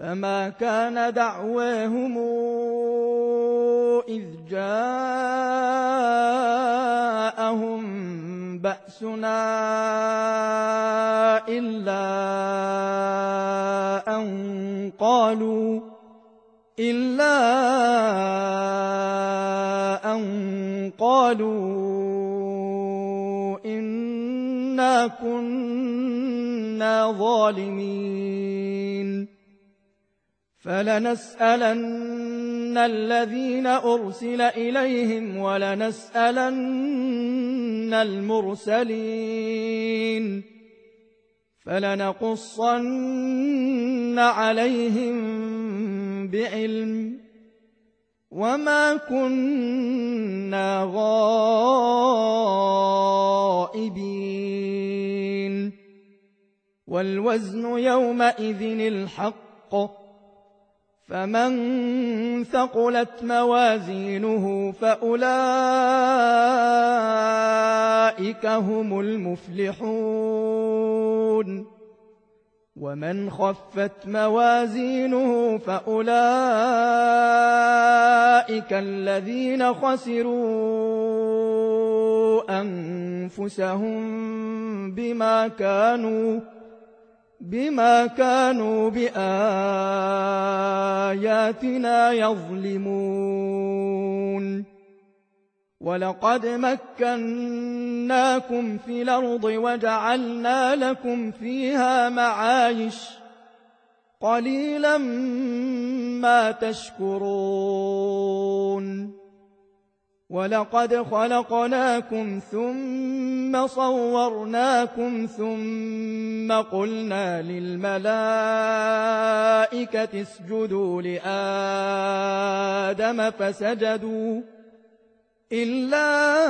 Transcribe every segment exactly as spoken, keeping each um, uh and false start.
فما كان دعواهم إذ جاءهم بأسنا إلا أن قالوا إلا أن قالوا إنا كنا ظالمين فلنسألن الذين أرسل إليهم ولنسألن المرسلين فلنقصن عليهم بعلم وما كنا غائبين والوزن يومئذ الحق فمن ثقلت موازينه فأولئك هم المفلحون ومن خفت موازينه فأولئك الذين خسروا أنفسهم بما كانوا بما كانوا بآياتنا يظلمون ولقد مكناكم في الأرض وجعلنا لكم فيها معايش قليلا ما تشكرون ولقد خلقناكم ثم صورناكم ثم قلنا للملائكة اسجدوا لآدم فسجدوا إلا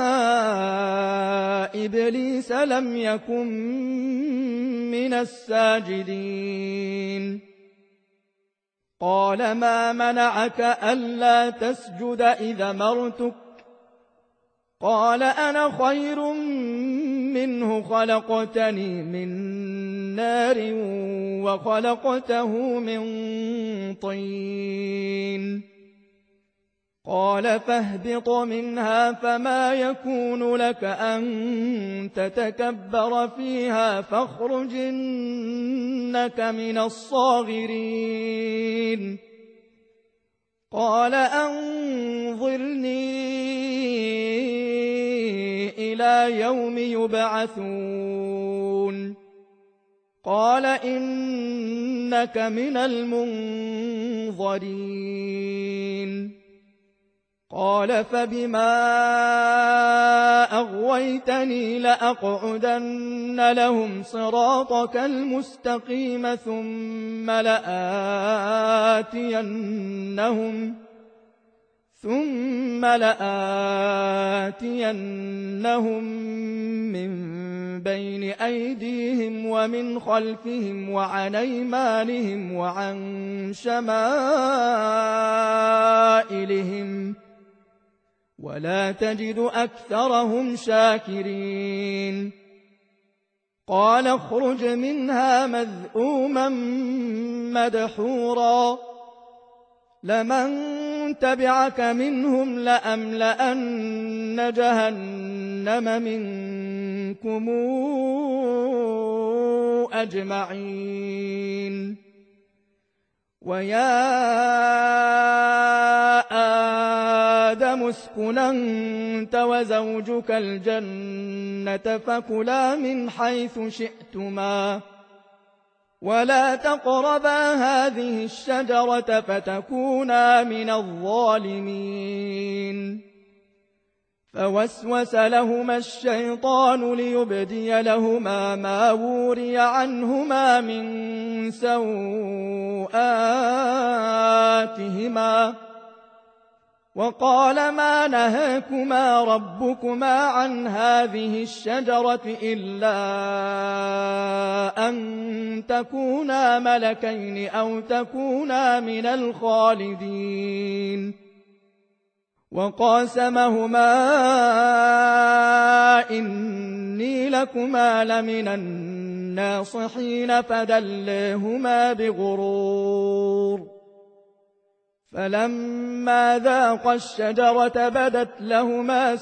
إبليس لم يكن من الساجدين قال ما منعك ألا تسجد إذا أمرتك قال أنا خير منه خلقتني من نار وخلقته من طين قال فاهبط منها فما يكون لك أن تتكبر فيها فاخرج إنك من الصاغرين قال أنظرني إلى يوم يبعثون قال إنك من المنظرين قال فبما أغويتني لأقعدن لهم صراطك المستقيم ثم لآتينهم ثم لآتينهم من بين أيديهم ومن خلفهم وعن أيمانهم وعن شمائلهم ولا تجد أكثرهم شاكرين قال اخرج منها مذءوما مدحورا لمن تبعك منهم لأملأن جهنم منكم أجمعين ويا آدم اسكن أنت وزوجك الجنة فكلا من حيث شئتما ولا تقربا هذه الشجرة فتكونا من الظالمين فوسوس لهما الشيطان ليبدي لهما ما وري عنهما من سوآتهما وقال ما نهاكما ربكما عن هذه الشجرة إلا أن تكونا ملكين أو تكونا من الخالدين وقاسمهما إني لكما لمن الناصحين فدلاهما بغرور فلما ذاقا الشجرة بدت لهما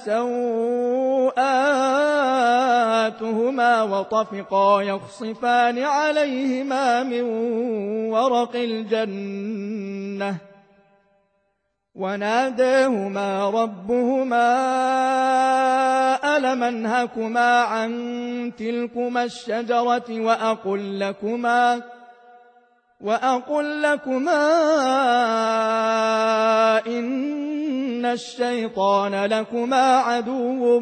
سوآتهما وطفقا يخصفان عليهما من ورق الجنة وناداهما ربهما ألم أنهكما عن تلكما الشجرة وأقل لكما وأقل لكما إن الشيطان لكما عدو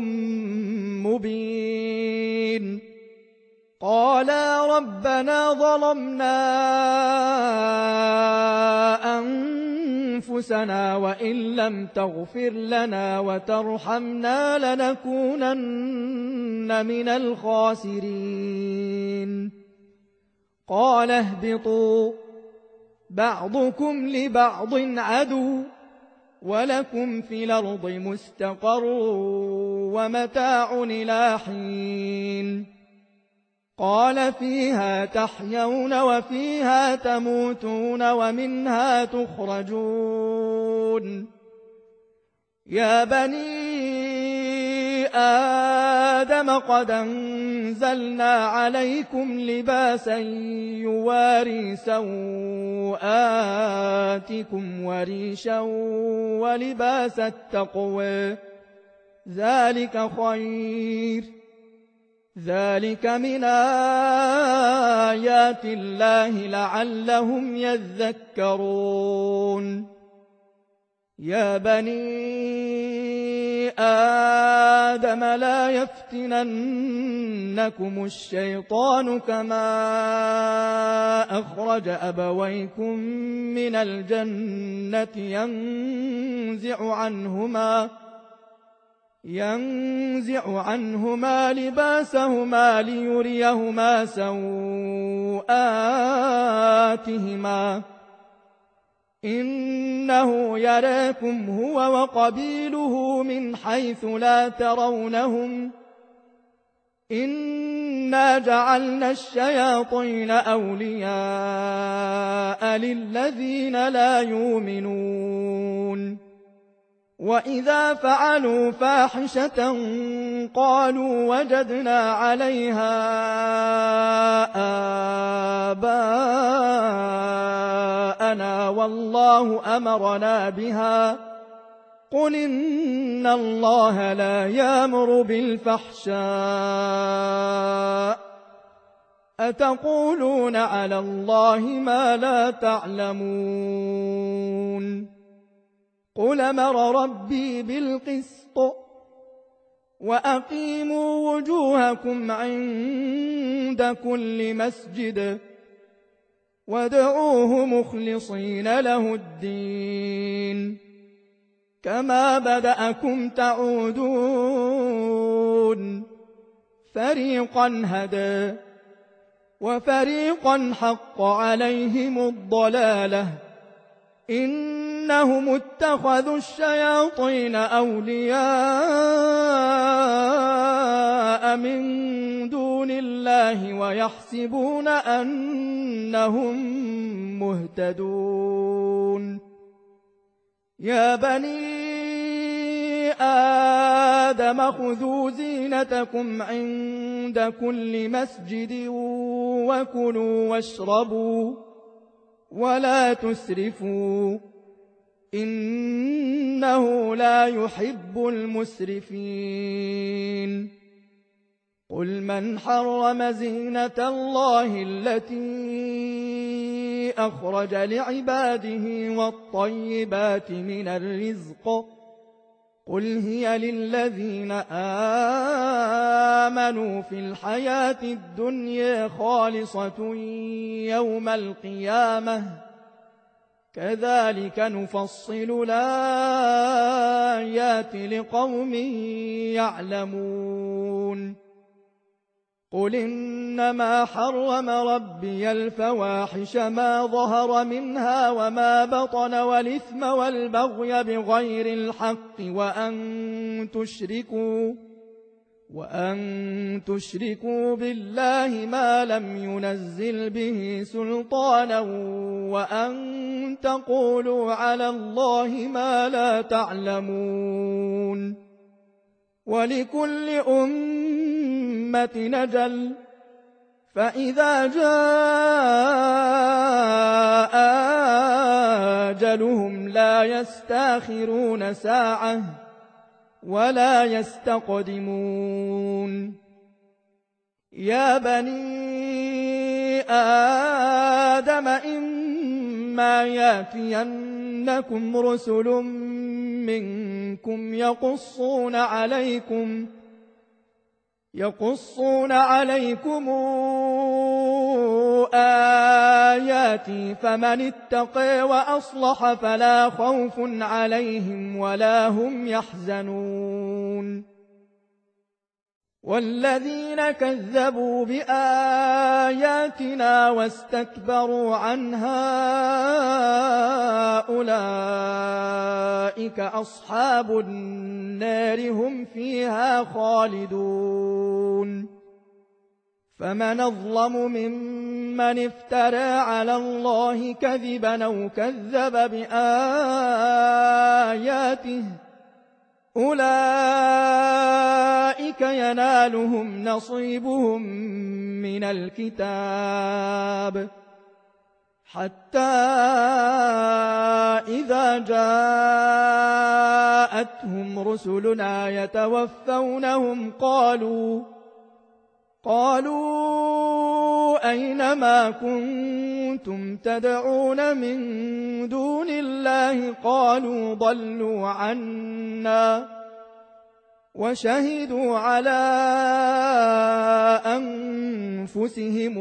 مبين قالا ربنا ظلمنا أنفسنا وإن لم تغفر لنا وترحمنا لنكونن من الخاسرين قال اهبطوا بعضكم لبعض عدو ولكم في الأرض مستقر ومتاع إلى حين قال فيها تحيون وفيها تموتون ومنها تخرجون يا بني آدم قد أنزلنا عليكم لباسا يواري سوآتكم وريشا ولباس التقوى ذلك خير ذلك من آيات الله لعلهم يذكرون يا بني آدم لا يفتننكم الشيطان كما أخرج أبويكم من الجنة ينزع عنهما ينزع عنهما لباسهما ليريهما سوآتهما إنه يراكم هو وقبيله من حيث لا ترونهم إنا جعلنا الشياطين أولياء للذين لا يؤمنون وإذا فعلوا فاحشة قالوا وجدنا عليها آباءنا والله أمرنا بها قل إن الله لا يأمر بالفحشاء أتقولون على الله ما لا تعلمون قل أمر ربي بالقسط وأقيموا وجوهكم عند كل مسجد وادعوه مخلصين له الدين كما بدأكم تعودون فريقا هدى وفريقا حق عليهم الضلالة إنهم اتخذوا الشياطين أولياء من دون الله ويحسبون أنهم مهتدون يا بني آدم خذوا زينتكم عند كل مسجد وكلوا واشربوا ولا تسرفوا إنه لا يحب المسرفين قل من حرم زينة الله التي أخرج لعباده والطيبات من الرزق قل هي للذين آمنوا في الحياة الدنيا خالصة يوم القيامة كذلك نفصل الآيات لقوم يعلمون قل إنما حرم ربي الفواحش ما ظهر منها وما بطن والإثم والبغي بغير الحق وأن تشركوا وأن تشركوا بالله ما لم ينزل به سلطانا وأن تقولوا على الله ما لا تعلمون ولكل أمة نجل فإذا جاء أجلهم لا يستاخرون ساعة ولا يستقدمون يا بني آدم إما يأتينكم رسل منكم يقصون عليكم يقصون عليكم آياتي فمن اتقى وأصلح فلا خوف عليهم ولا هم يحزنون والذين كذبوا بآياتنا واستكبروا عنها أولئك أصحاب النار هم فيها خالدون فمن أظلم ممن افترى على الله كذبا أو كذب بآياته أولئك ينالهم نصيبهم من الكتاب حتى إذا جاءتهم رسلنا يتوفونهم قالوا قالوا أين ما كنتم تدعون من دون الله قالوا ضلوا عنا وشهدوا على أنفسهم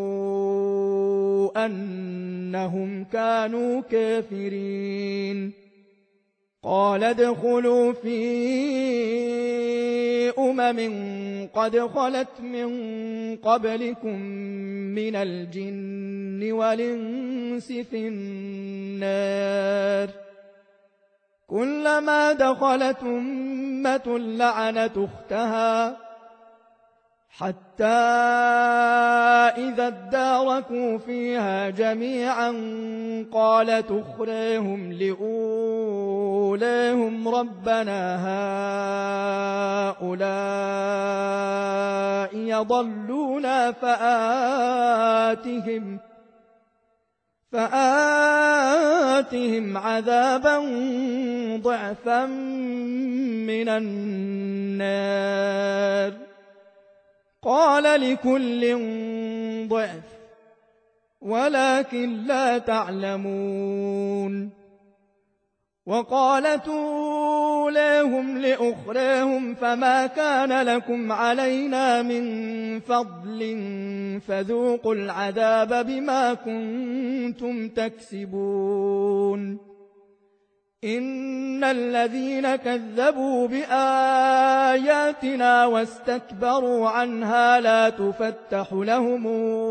أنهم كانوا كافرين قال ادخلوا في أمم قد خلت من قبلكم من الجن والإنس في النار كلما دخلت أمة لعنت أختها حتى إذا اداركوا فيها جميعا قالت أخراهم لأولاهم ربنا هؤلاء يضلونا فآتهم فآتهم عذابا ضعفا من النار قال لكل ضعف ولكن لا تعلمون وقالت أولاهم لأخراهم فما كان لكم علينا من فضل فذوقوا العذاب بما كنتم تكسبون إن الذين كذبوا بآياتنا واستكبروا عنها لا تفتح لهم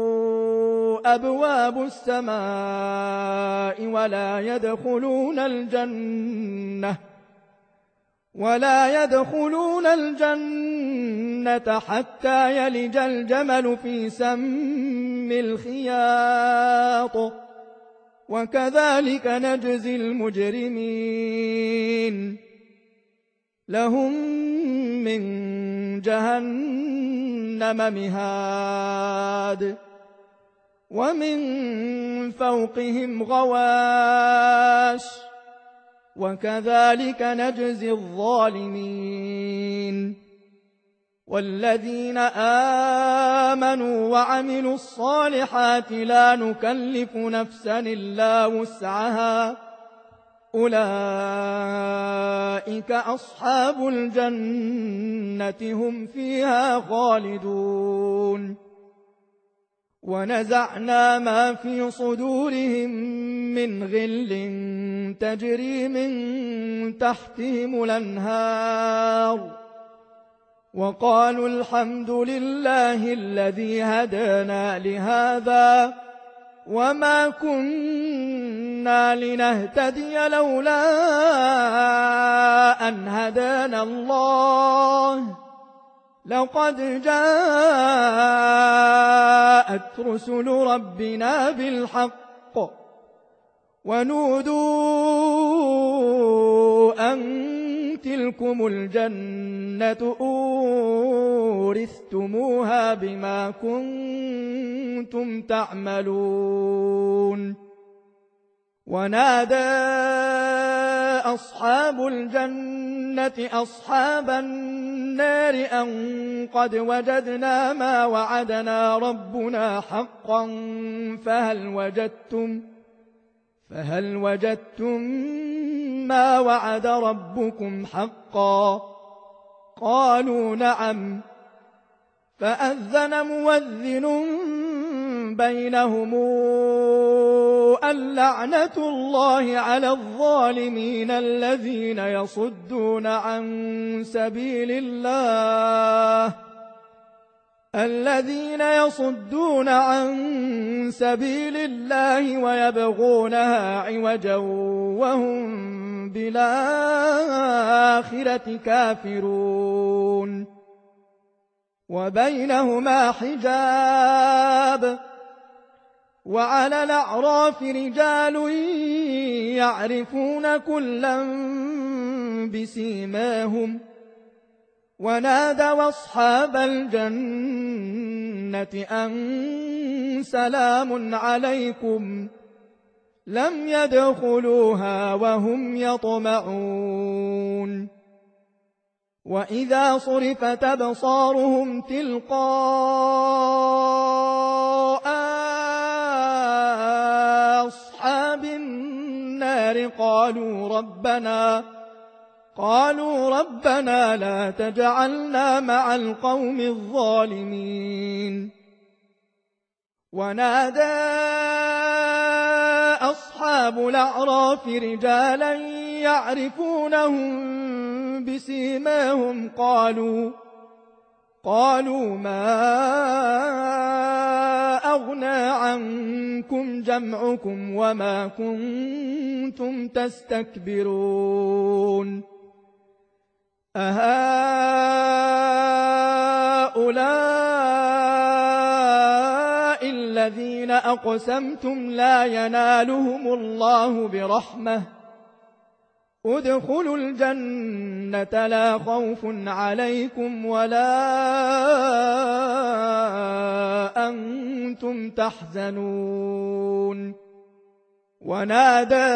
أبواب السماء ولا يدخلون الجنة ولا يدخلون الجنة حتى يلج الجمل في سم الخياط وكذلك نجزي المجرمين لهم من جهنم مهاد ومن فوقهم غواش وكذلك نجزي الظالمين والذين آمنوا وعملوا الصالحات لا نكلف نفسا إلا وسعها أولئك أصحاب الجنة هم فيها خالدون ونزعنا ما في صدورهم من غل تجري من تحتهم الأنهار وقالوا الحمد لله الذي هدانا لهذا وما كنا لنهتدي لولا أن هدانا الله لقد جاءت رسل ربنا بالحق ونودوا أن تلكم الجنة أورثتموها بما كنتم تعملون ونادى أصحاب الجنة أصحاب النار أن قد وجدنا ما وعدنا ربنا حقا فهل وجدتم فهل وجدتم ما وعد ربكم حقا قالوا نعم فأذن مؤذن بينهم اللعنة الله على الظالمين الذين يصدون عن سبيل الله الذين يصدون عن سبيل الله ويبغونها عوجا وهم بالآخرة كافرون وبينهما حجاب وعلى الأعراف رجال يعرفون كلا بسيماهم ونادوا أصحاب الجنة أن سلام عليكم لم يدخلوها وهم يطمعون وإذا صرفت أبصارهم تلقاء أصحاب النار قالوا ربنا قالوا ربنا لا تجعلنا مع القوم الظالمين ونادى أصحاب الأعراف رجالا يعرفونهم بسيماهم قالوا قالوا ما أغنى عنكم جمعكم وما كنتم تستكبرون أهؤلاء الذين أقسمتم لا ينالهم الله برحمة ادخلوا الجنة لا خوف عليكم ولا أنتم تحزنون ونادى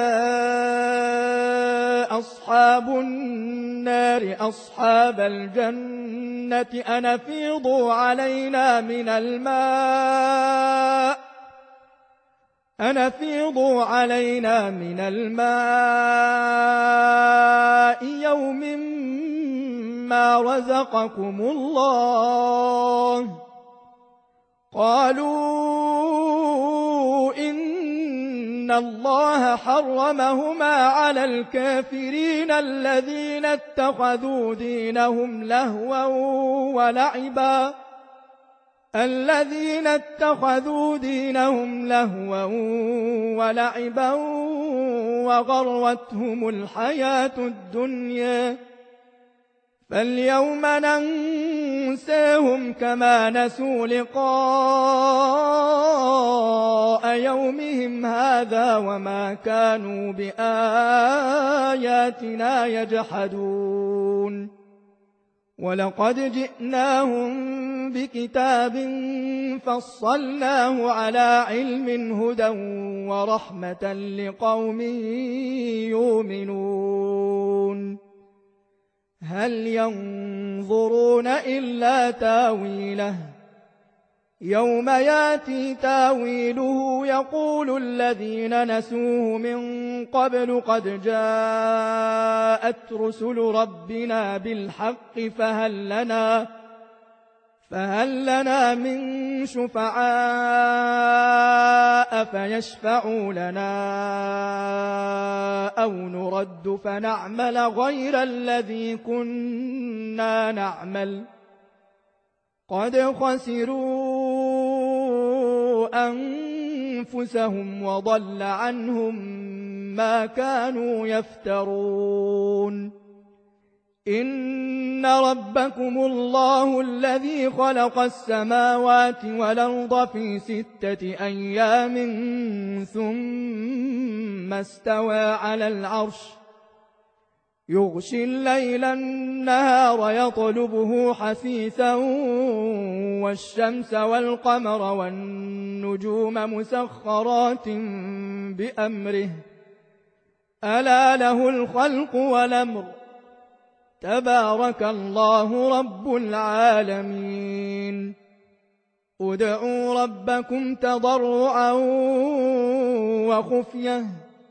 أصحاب النار أصحاب الجنة أن أفيضوا علينا من الماء أن أفيضوا علينا من الماء يوم ما رزقكم الله قالوا إن الله حرمهما على الكافرين الذين اتخذوا دينهم لهوا ولعبا الذين اتخذوا دينهم لهوا ولعبا وغرتهم الحياة الدنيا فاليوم ننساهم كما نسوا لقاء يومهم هذا وما كانوا بآياتنا يجحدون ولقد جئناهم بكتاب فصلناه على علم هدى ورحمة لقوم يؤمنون هل ينظرون إلا تاويله يوم ياتي تاويله يقول الذين نسوه من قبل قد جاءت رسل ربنا بالحق فهل لنا فهل لنا من شفعاء فيشفعوا لنا أو نرد فنعمل غير الذي كنا نعمل قد خسروا أنفسهم وضل عنهم ما كانوا يفترون إن ربكم الله الذي خلق السماوات والأرض في ستة أيام ثم استوى على العرش يغشي الليل النهار يطلبه حثيثا والشمس والقمر والنجوم مسخرات بأمره ألا له الخلق والأمر تبارك الله رب العالمين ادعوا ربكم تضرعا وخفية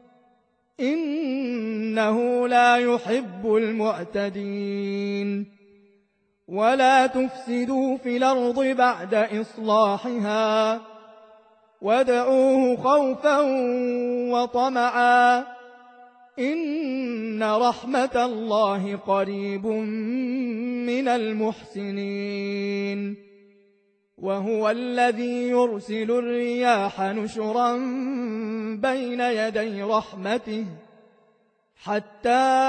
إنه لا يحب المعتدين ولا تفسدوا في الأرض بعد إصلاحها وادعوه خوفا وطمعا إن رحمة الله قريب من المحسنين وهو الذي يرسل الرياح نشرا بين يدي رحمته حتى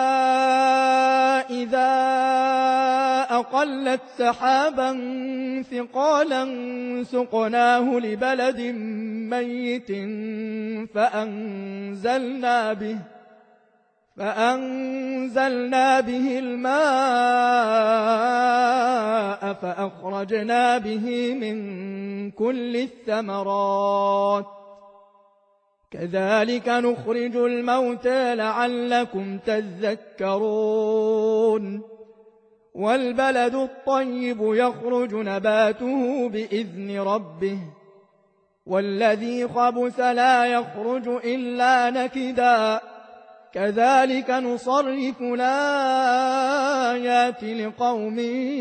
إذا أقلت سحابا ثقالا سقناه لبلد ميت فأنزلنا به فأنزلنا به الماء فأخرجنا به من كل الثمرات كذلك نخرج الموتى لعلكم تذكرون والبلد الطيب يخرج نباته بإذن ربه والذي خبث لا يخرج إلا نكدا كذلك نصرف الآيات لقوم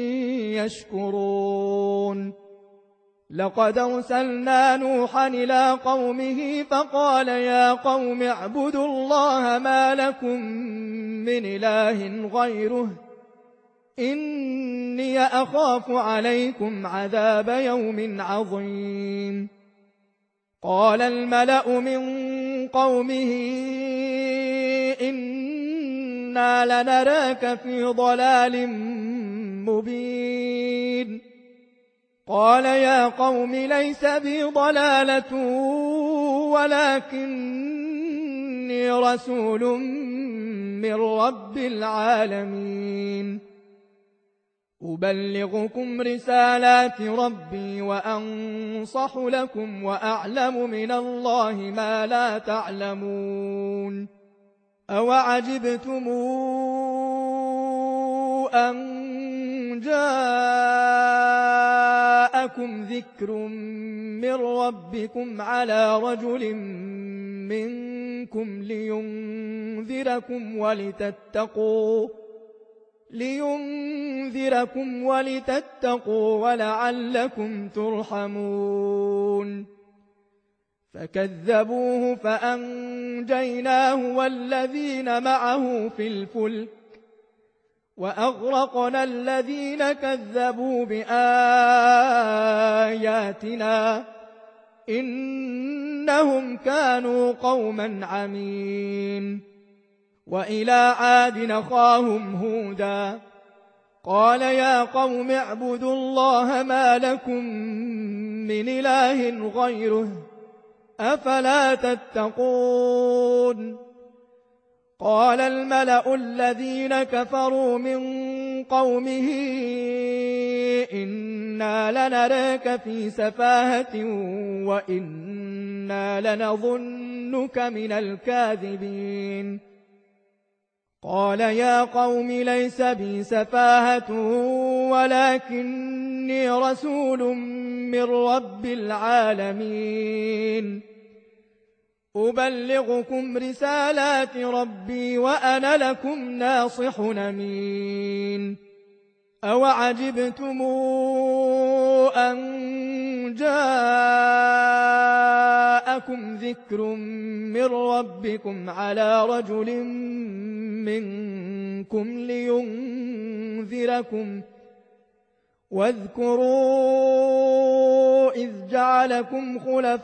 يشكرون لقد أرسلنا نوحا إلى قومه فقال يا قوم اعبدوا الله ما لكم من إله غيره إني أخاف عليكم عذاب يوم عظيم قال الملأ من قومه إنا لنراك في ضلال مبين قال يا قوم ليس بي ضلالة ولكني رسول من رب العالمين أبلغكم رسالات ربي وأنصح لكم وأعلم من الله ما لا تعلمون أوعجبتم أن جاءكم ذكر من ربكم على رجل منكم لينذركم ولتتقوا لينذركم ولتتقوا ولعلكم ترحمون فكذبوه فأنجيناه والذين معه في الفلك وأغرقنا الذين كذبوا بآياتنا إنهم كانوا قوما عمين وإلى عاد أخاهم هودا قال يا قوم اعبدوا الله ما لكم من إله غيره أفلا تتقون قال الملأ الذين كفروا من قومه إنا لنراك في سفاهة وإنا لنظنك من الكاذبين قال يا قوم ليس بي سفاهة ولكني رسول من رب العالمين أبلغكم رسالات ربي وأنا لكم ناصح أمين أوعجبتم أن جاءكم ذكر من ربكم على رجل منكم لينذركم واذكروا إذ جعلكم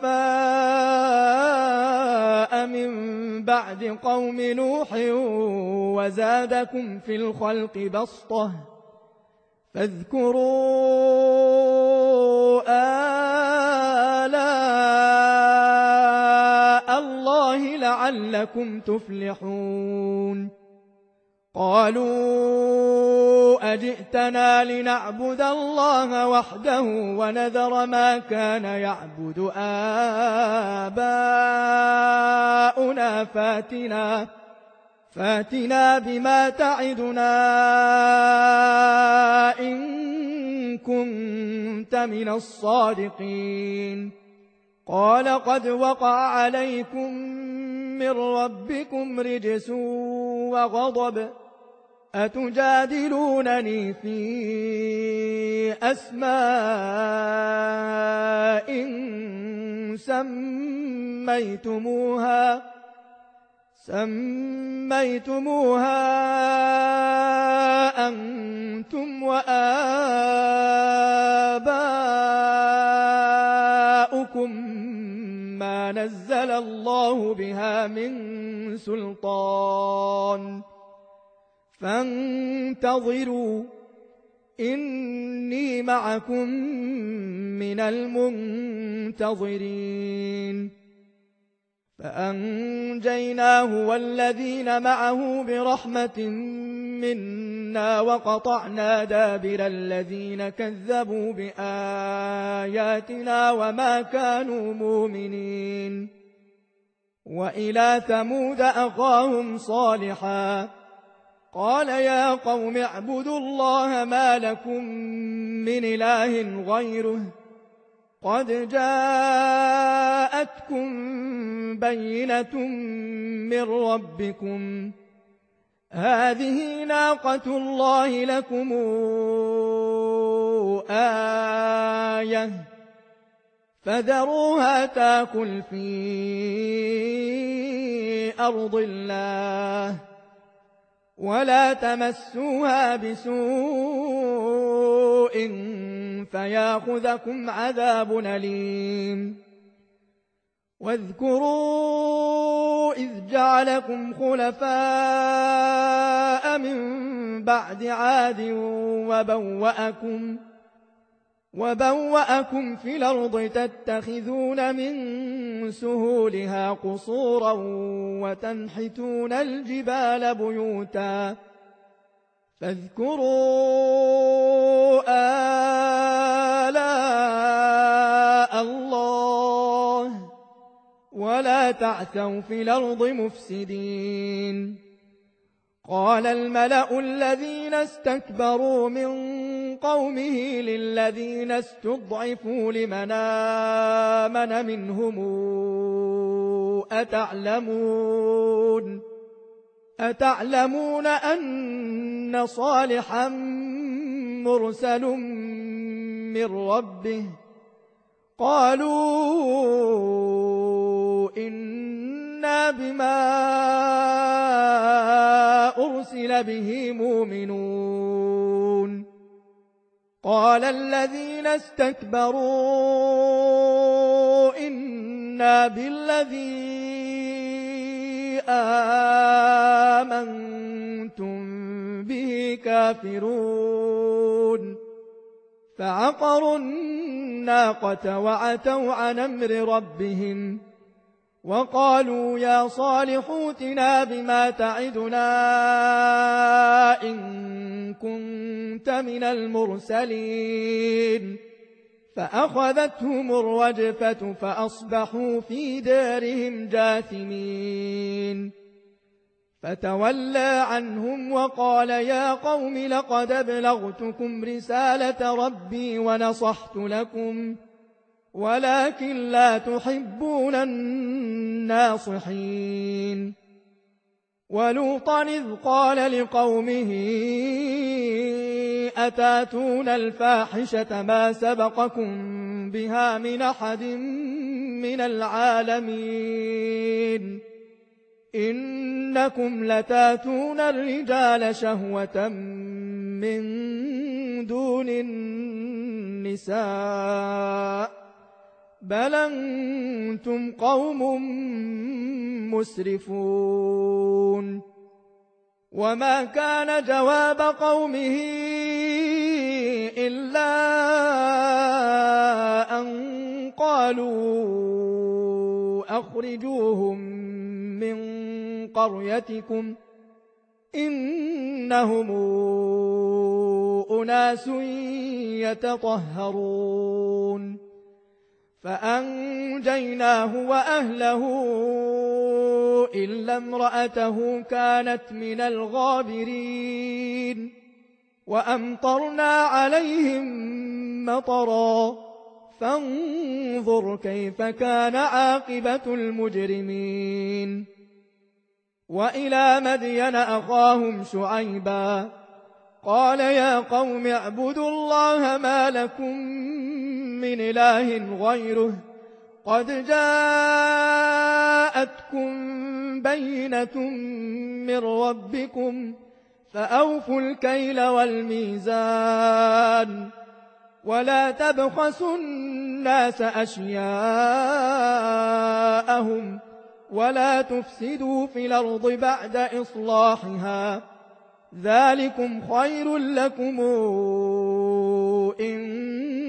خلفاء من بعد قوم نوح وزادكم في الخلق بسطة فاذكروا آلاء الله لعلكم تفلحون قالوا أجئتنا لنعبد الله وحده ونذر ما كان يعبد آباؤنا فاتنا فاتنا بما تعدنا إن كنت من الصادقين قال قد وقع عليكم من ربكم رجس وغضب أتجادلونني في أسماء سميتموها سميتموها أنتم وآباؤكم ما نزل الله بها من سلطان فانتظروا إني معكم من المنتظرين فأنجيناه والذين معه برحمة منا وقطعنا دابر الذين كذبوا بآياتنا وما كانوا مؤمنين وإلى ثمود أخاهم صالحا قال يا قوم اعبدوا الله ما لكم من إله غيره قد جاءتكم بينة من ربكم هذه ناقة الله لكم آية فذروها تاكل في أرض الله ولا تمسوها بسوء فياخذكم عذاب أليم واذكروا إذ جعلكم خلفاء من بعد عاد وبوأكم وبوأكم في الأرض تتخذون من سهولها قصورا وتنحتون الجبال بيوتا فاذكروا آلاء الله ولا تعثوا في الأرض مفسدين قال الملأ الذين استكبروا من قومه للذين استضعفوا لمن آمن منهم أتعلمون أتعلمون أن صالحا مرسل من ربه قالوا إنا بما أرسل به مؤمنون قال الذين استكبروا إنا بالذي آمنتم به كافرون فعقروا الناقة وعتوا عن أمر ربهم وقالوا يا صالح ائتنا بما تعدنا إن كنت من المرسلين فأخذتهم الرجفة فأصبحوا في دارهم جاثمين فتولى عنهم وقال يا قوم لقد أبلغتكم رسالة ربي ونصحت لكم ولكن لا تحبون الناصحين ولوطا إذ قال لقومه أتاتون الفاحشة ما سبقكم بها من أحد من العالمين إنكم لتاتون الرجال شهوة من دون النساء بل أنتم قوم مسرفون وما كان جواب قومه إلا أن قالوا أخرجوهم من قريتكم إنهم أناس يتطهرون فأنجيناه وأهله إلا امرأته كانت من الغابرين وأمطرنا عليهم مطرا فانظر كيف كان عاقبة المجرمين وإلى مدين أخاهم شعيبا قال يا قوم اعبدوا الله ما لكم من إله غيره قد جاءتكم بينة من ربكم فأوفوا الكيل والميزان ولا تبخسوا الناس أشياءهم ولا تفسدوا في الأرض بعد إصلاحها ذلكم خير لكم إن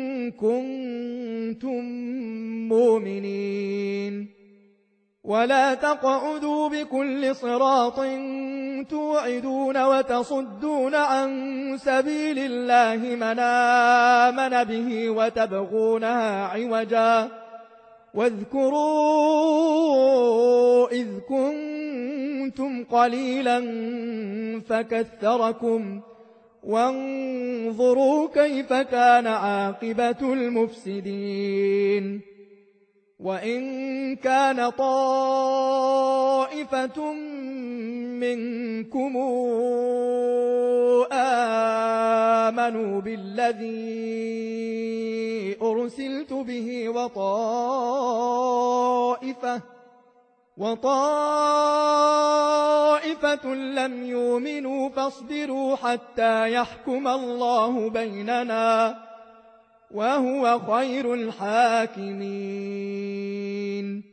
كنتم مؤمنين ولا تقعدوا بكل صراط توعدون وتصدون عن سبيل الله من آمن به وتبغونها عوجا واذكروا إذ كنتم قليلا فكثركم وانظروا كيف كان عاقبة المفسدين وإن كان طائفة منكم آمنوا بالذي أرسلت به وطائفة وطائفة لم يؤمنوا فاصبروا حتى يحكم الله بيننا وهو خير الحاكمين